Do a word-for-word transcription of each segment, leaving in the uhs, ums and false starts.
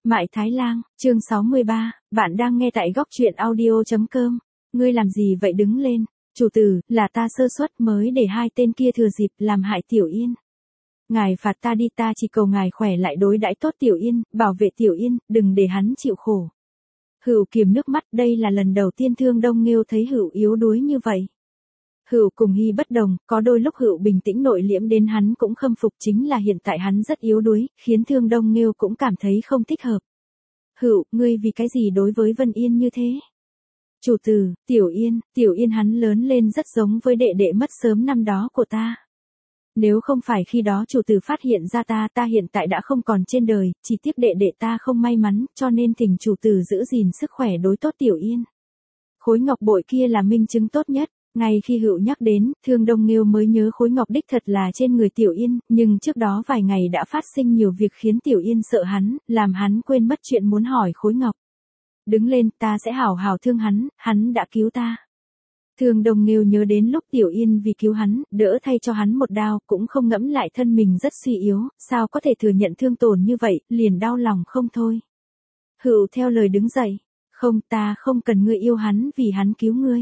Mại Thái Lang, chương sáu mươi ba, bạn đang nghe tại góc truyện audio chấm com. Ngươi làm gì vậy, đứng lên. Chủ tử, là ta sơ suất mới để hai tên kia thừa dịp làm hại Tiểu Yên. Ngài phạt ta đi, ta chỉ cầu ngài khỏe lại đối đãi tốt Tiểu Yên, bảo vệ Tiểu Yên, đừng để hắn chịu khổ. Hựu kiềm nước mắt, đây là lần đầu tiên Thương Đông Nghêu thấy Hựu yếu đuối như vậy. Hựu cùng Hy bất đồng, có đôi lúc Hựu bình tĩnh nội liễm đến hắn cũng khâm phục, chính là hiện tại hắn rất yếu đuối, khiến Thương Đông Nghêu cũng cảm thấy không thích hợp. Hựu, ngươi vì cái gì đối với Vân Yên như thế? Chủ tử, Tiểu Yên, Tiểu Yên hắn lớn lên rất giống với đệ đệ mất sớm năm đó của ta. Nếu không phải khi đó chủ tử phát hiện ra ta, ta hiện tại đã không còn trên đời, chỉ tiếc đệ đệ ta không may mắn, cho nên thỉnh chủ tử giữ gìn sức khỏe đối tốt Tiểu Yên. Khối ngọc bội kia là minh chứng tốt nhất. Ngay khi Hựu nhắc đến, Thương Đông Nghêu mới nhớ khối ngọc đích thật là trên người Tiểu Yên, nhưng trước đó vài ngày đã phát sinh nhiều việc khiến Tiểu Yên sợ hắn, làm hắn quên mất chuyện muốn hỏi khối ngọc. Đứng lên, ta sẽ hảo hảo thương hắn, hắn đã cứu ta. Thương Đông Nghêu nhớ đến lúc Tiểu Yên vì cứu hắn, đỡ thay cho hắn một đao, cũng không ngẫm lại thân mình rất suy yếu, sao có thể thừa nhận thương tổn như vậy, liền đau lòng không thôi. Hựu theo lời đứng dậy, không, ta không cần ngươi yêu hắn vì hắn cứu ngươi.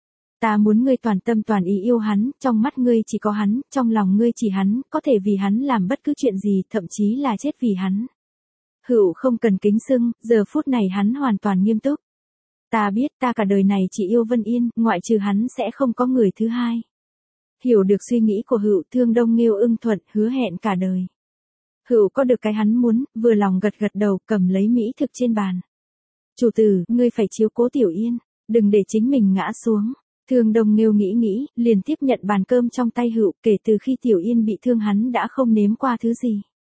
Ta muốn ngươi toàn tâm toàn ý yêu hắn, trong mắt ngươi chỉ có hắn, trong lòng ngươi chỉ hắn, có thể vì hắn làm bất cứ chuyện gì, thậm chí là chết vì hắn. Hựu không cần kính xưng, giờ phút này hắn hoàn toàn nghiêm túc. Ta biết ta cả đời này chỉ yêu Vân Yên, ngoại trừ hắn sẽ không có người thứ hai. Hiểu được suy nghĩ của Hựu, Thương Đông Nghêu ưng thuận, hứa hẹn cả đời. Hựu có được cái hắn muốn, vừa lòng gật gật đầu, cầm lấy mỹ thực trên bàn. Chủ tử, ngươi phải chiếu cố Tiểu Yên, đừng để chính mình ngã xuống. Thương Đông Nghêu nghĩ nghĩ, liền tiếp nhận bàn cơm trong tay Hựu, kể từ khi Tiểu Yên bị thương hắn đã không nếm qua thứ gì.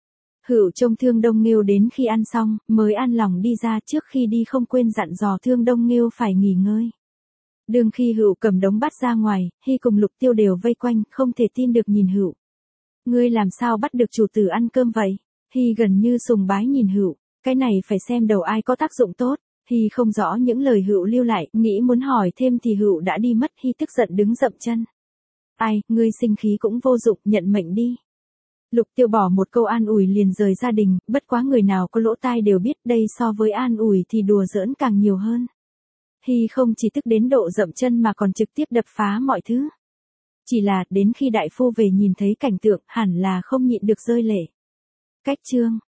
Hựu trông Thương Đông Nghêu đến khi ăn xong, mới an lòng đi ra, trước khi đi không quên dặn dò Thương Đông Nghêu phải nghỉ ngơi. Đương khi Hựu cầm đống bát ra ngoài, Hy cùng Lục Tiêu đều vây quanh, không thể tin được nhìn Hựu. Ngươi làm sao bắt được chủ tử ăn cơm vậy? Hy gần như sùng bái nhìn Hựu, cái này phải xem đầu ai có tác dụng tốt. Hy không rõ những lời Hựu lưu lại, nghĩ muốn hỏi thêm thì Hựu đã đi mất. Hy tức giận đứng dậm chân. Ai, ngươi sinh khí cũng vô dụng, nhận mệnh đi. Lục Tiêu bỏ một câu an ủi liền rời gia đình, bất quá người nào có lỗ tai đều biết đây so với an ủi thì đùa giỡn càng nhiều hơn. Hy không chỉ tức đến độ dậm chân mà còn trực tiếp đập phá mọi thứ. Chỉ là, đến khi đại phu về nhìn thấy cảnh tượng, hẳn là không nhịn được rơi lệ. Cách chương.